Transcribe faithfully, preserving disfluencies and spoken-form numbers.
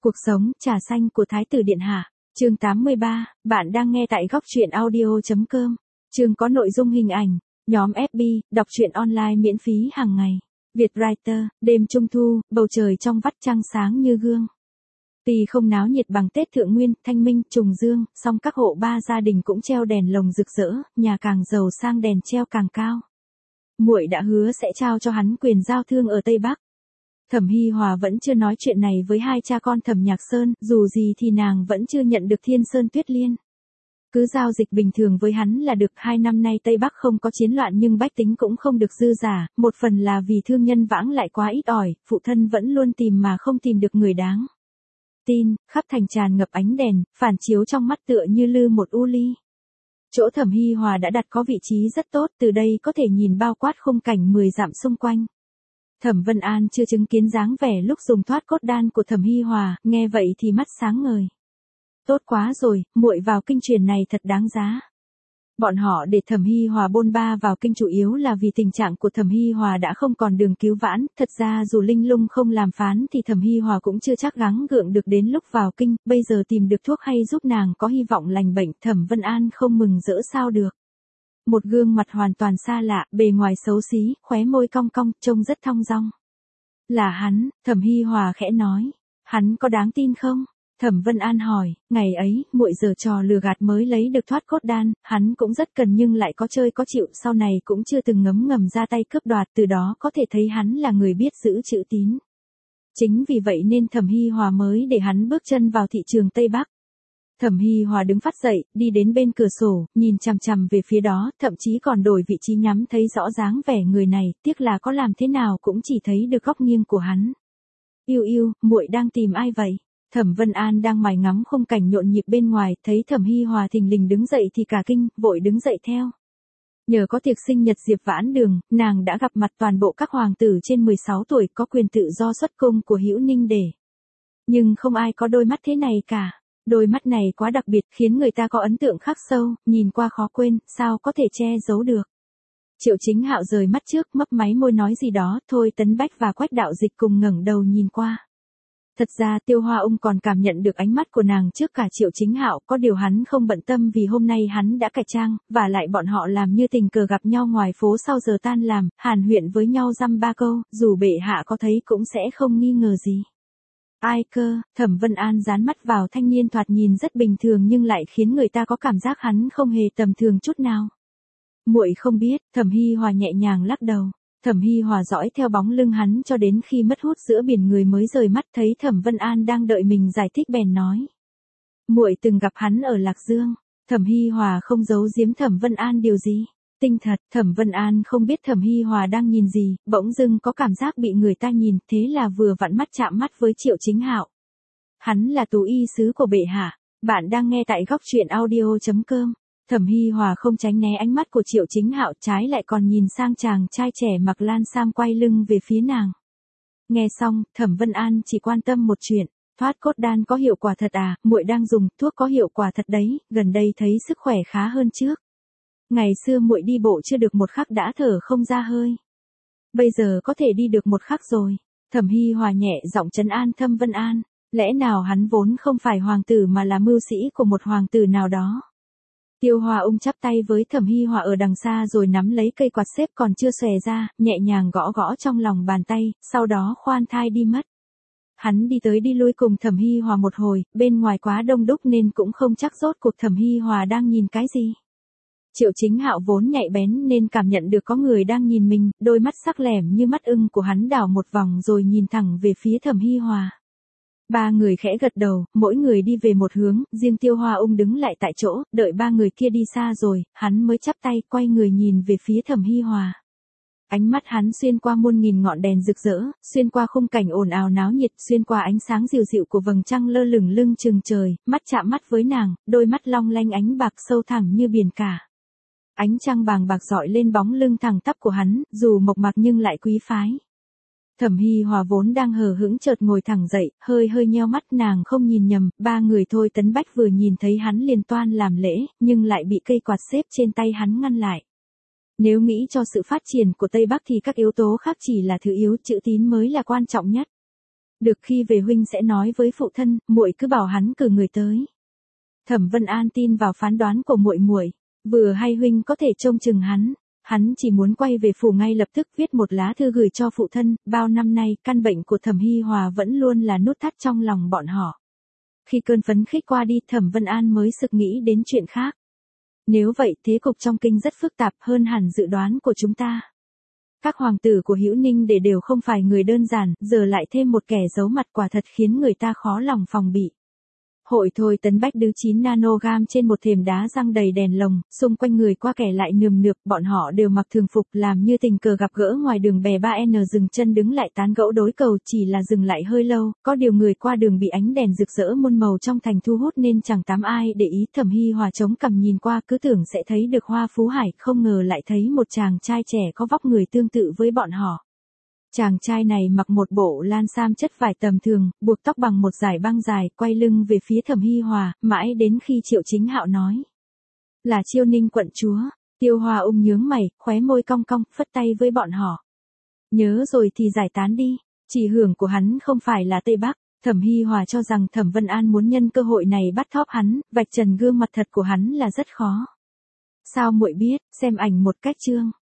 Cuộc sống, trà xanh của Thái tử Điện Hạ. Chương tám mươi ba, bạn đang nghe tại góc truyện audio.com. Chương có nội dung hình ảnh. Nhóm ép bê, đọc truyện online miễn phí hàng ngày. Vietwriter, đêm trung thu, bầu trời trong vắt trăng sáng như gương. Tuy không náo nhiệt bằng Tết Thượng Nguyên, Thanh Minh, Trùng Dương, song các hộ ba gia đình cũng treo đèn lồng rực rỡ, nhà càng giàu sang đèn treo càng cao. Muội đã hứa sẽ trao cho hắn quyền giao thương ở Tây Bắc. Thẩm Hi Hòa vẫn chưa nói chuyện này với hai cha con Thẩm Nhạc Sơn, dù gì thì nàng vẫn chưa nhận được Thiên Sơn Tuyết Liên. Cứ giao dịch bình thường với hắn là được. Hai năm nay Tây Bắc không có chiến loạn nhưng bách tính cũng không được dư giả, một phần là vì thương nhân vãng lại quá ít ỏi, phụ thân vẫn luôn tìm mà không tìm được người đáng tin, khắp thành tràn ngập ánh đèn, phản chiếu trong mắt tựa như lư một u ly. Chỗ Thẩm Hi Hòa đã đặt có vị trí rất tốt, từ đây có thể nhìn bao quát khung cảnh mười dặm xung quanh. Thẩm Vân An chưa chứng kiến dáng vẻ lúc dùng thoát cốt đan của Thẩm Hi Hòa, nghe vậy thì mắt sáng ngời. Tốt quá rồi, muội vào kinh truyền này thật đáng giá. Bọn họ để Thẩm Hi Hòa bôn ba vào kinh chủ yếu là vì tình trạng của Thẩm Hi Hòa đã không còn đường cứu vãn, thật ra dù Linh Lung không làm phán thì Thẩm Hi Hòa cũng chưa chắc gắng gượng được đến lúc vào kinh, bây giờ tìm được thuốc hay giúp nàng có hy vọng lành bệnh, Thẩm Vân An không mừng rỡ sao được. Một gương mặt hoàn toàn xa lạ, bề ngoài xấu xí, khóe môi cong cong, trông rất thong dong. Là hắn, Thẩm Hi Hòa khẽ nói. Hắn có đáng tin không? Thẩm Vân An hỏi, ngày ấy, muội giở trò lừa gạt mới lấy được thoát cốt đan, hắn cũng rất cần nhưng lại có chơi có chịu, sau này cũng chưa từng ngấm ngầm ra tay cướp đoạt, từ đó có thể thấy hắn là người biết giữ chữ tín. Chính vì vậy nên Thẩm Hi Hòa mới để hắn bước chân vào thị trường Tây Bắc. Thẩm Hi Hòa đứng phát dậy, đi đến bên cửa sổ, nhìn chằm chằm về phía đó, thậm chí còn đổi vị trí nhắm thấy rõ dáng vẻ người này, tiếc là có làm thế nào cũng chỉ thấy được góc nghiêng của hắn. Yêu yêu, muội đang tìm ai vậy? Thẩm Vân An đang mải ngắm khung cảnh nhộn nhịp bên ngoài, thấy Thẩm Hi Hòa thình lình đứng dậy thì cả kinh, vội đứng dậy theo. Nhờ có tiệc sinh nhật Diệp Vãn Đường, nàng đã gặp mặt toàn bộ các hoàng tử trên mười sáu tuổi, có quyền tự do xuất cung của Hữu Ninh Để. Nhưng không ai có đôi mắt thế này cả. Đôi mắt này quá đặc biệt, khiến người ta có ấn tượng khắc sâu, nhìn qua khó quên, sao có thể che giấu được. Triệu Chính Hạo rời mắt trước, mấp máy môi nói gì đó, Thôi Tấn Bách và Quách Đạo Dịch cùng ngẩng đầu nhìn qua. Thật ra Tiêu Hoa Ung còn cảm nhận được ánh mắt của nàng trước cả Triệu Chính Hạo, có điều hắn không bận tâm vì hôm nay hắn đã cải trang, và lại bọn họ làm như tình cờ gặp nhau ngoài phố sau giờ tan làm, hàn huyện với nhau dăm ba câu, dù bệ hạ có thấy cũng sẽ không nghi ngờ gì. Ai cơ? Thẩm Vân An dán mắt vào thanh niên thoạt nhìn rất bình thường nhưng lại khiến người ta có cảm giác hắn không hề tầm thường chút nào. Muội không biết, Thẩm Hi Hòa nhẹ nhàng lắc đầu. Thẩm Hi Hòa dõi theo bóng lưng hắn cho đến khi mất hút giữa biển người mới rời mắt, thấy Thẩm Vân An đang đợi mình giải thích bèn nói. Muội từng gặp hắn ở Lạc Dương. Thẩm Hi Hòa không giấu giếm Thẩm Vân An điều gì. Tinh thật, Thẩm Vân An không biết Thẩm Hi Hòa đang nhìn gì, bỗng dưng có cảm giác bị người ta nhìn, thế là vừa vặn mắt chạm mắt với Triệu Chính Hạo. Hắn là tú y sứ của bệ hạ. Bạn đang nghe tại góc truyện audio.com. Thẩm Hi Hòa không tránh né ánh mắt của Triệu Chính Hạo, trái lại còn nhìn sang chàng trai trẻ mặc lan sam quay lưng về phía nàng. Nghe xong, Thẩm Vân An chỉ quan tâm một chuyện, thoát cốt đan có hiệu quả thật à? Muội đang dùng, thuốc có hiệu quả thật đấy, gần đây thấy sức khỏe khá hơn trước. Ngày xưa muội đi bộ chưa được một khắc đã thở không ra hơi. Bây giờ có thể đi được một khắc rồi. Thẩm Hi Hòa nhẹ giọng trấn an Thẩm Vân An, lẽ nào hắn vốn không phải hoàng tử mà là mưu sĩ của một hoàng tử nào đó. Tiêu Hoa Ung chắp tay với Thẩm Hi Hòa ở đằng xa rồi nắm lấy cây quạt xếp còn chưa xòe ra, nhẹ nhàng gõ gõ trong lòng bàn tay, sau đó khoan thai đi mất. Hắn đi tới đi lui cùng Thẩm Hi Hòa một hồi, bên ngoài quá đông đúc nên cũng không chắc rốt cuộc Thẩm Hi Hòa đang nhìn cái gì. Triệu Chính Hạo vốn nhạy bén nên cảm nhận được có người đang nhìn mình, đôi mắt sắc lẻm như mắt ưng của hắn đảo một vòng rồi nhìn thẳng về phía Thẩm Hi Hòa. Ba người khẽ gật đầu, mỗi người đi về một hướng, riêng Tiêu Hoa Ung đứng lại tại chỗ, đợi ba người kia đi xa rồi, hắn mới chắp tay, quay người nhìn về phía Thẩm Hi Hòa. Ánh mắt hắn xuyên qua muôn nghìn ngọn đèn rực rỡ, xuyên qua khung cảnh ồn ào náo nhiệt, xuyên qua ánh sáng dịu dịu của vầng trăng lơ lửng lưng chừng trời, mắt chạm mắt với nàng, đôi mắt long lanh ánh bạc sâu thẳm như biển cả. Ánh trăng vàng bạc rọi lên bóng lưng thẳng tắp của hắn, dù mộc mạc nhưng lại quý phái. Thẩm Hi Hòa vốn đang hờ hững chợt ngồi thẳng dậy, hơi hơi nheo mắt, nàng không nhìn nhầm, ba người Thôi Tấn Bách vừa nhìn thấy hắn liền toan làm lễ, nhưng lại bị cây quạt xếp trên tay hắn ngăn lại. Nếu nghĩ cho sự phát triển của Tây Bắc thì các yếu tố khác chỉ là thứ yếu, chữ tín mới là quan trọng nhất. Được khi về huynh sẽ nói với phụ thân, muội cứ bảo hắn cử người tới. Thẩm Vân An tin vào phán đoán của muội muội, vừa hay huynh có thể trông chừng hắn. Hắn chỉ muốn quay về phủ ngay lập tức viết một lá thư gửi cho phụ thân, bao năm nay căn bệnh của Thẩm Hi Hòa vẫn luôn là nút thắt trong lòng bọn họ. Khi cơn phấn khích qua đi, Thẩm Vân An mới sực nghĩ đến chuyện khác. Nếu vậy thế cục trong kinh rất phức tạp hơn hẳn dự đoán của chúng ta. Các hoàng tử của Hữu Ninh để đều không phải người đơn giản, giờ lại thêm một kẻ giấu mặt quả thật khiến người ta khó lòng phòng bị. Hội thôi tấn bách đứ chín nanogam trên một thềm đá răng đầy đèn lồng, xung quanh người qua kẻ lại nườm nượp, bọn họ đều mặc thường phục làm như tình cờ gặp gỡ ngoài đường bè ba N dừng chân đứng lại tán gẫu đối cầu, chỉ là dừng lại hơi lâu, có điều người qua đường bị ánh đèn rực rỡ muôn màu trong thành thu hút nên chẳng tám ai để ý. Thẩm Hi Hòa chống cằm nhìn qua cứ tưởng sẽ thấy được Hoa Phú Hải, không ngờ lại thấy một chàng trai trẻ có vóc người tương tự với bọn họ. Chàng trai này mặc một bộ lan sam chất vải tầm thường, buộc tóc bằng một dải băng dài, quay lưng về phía Thẩm Hi Hòa, mãi đến khi Triệu Chính Hạo nói. Là Chiêu Ninh quận chúa. Tiêu Hòa ung nhướng mày, khóe môi cong cong, phất tay với bọn họ. Nhớ rồi thì giải tán đi, chỉ hưởng của hắn không phải là Tây Bắc. Thẩm Hi Hòa cho rằng Thẩm Vân An muốn nhân cơ hội này bắt thóp hắn, vạch trần gương mặt thật của hắn là rất khó. Sao muội biết, xem ảnh một cách chương.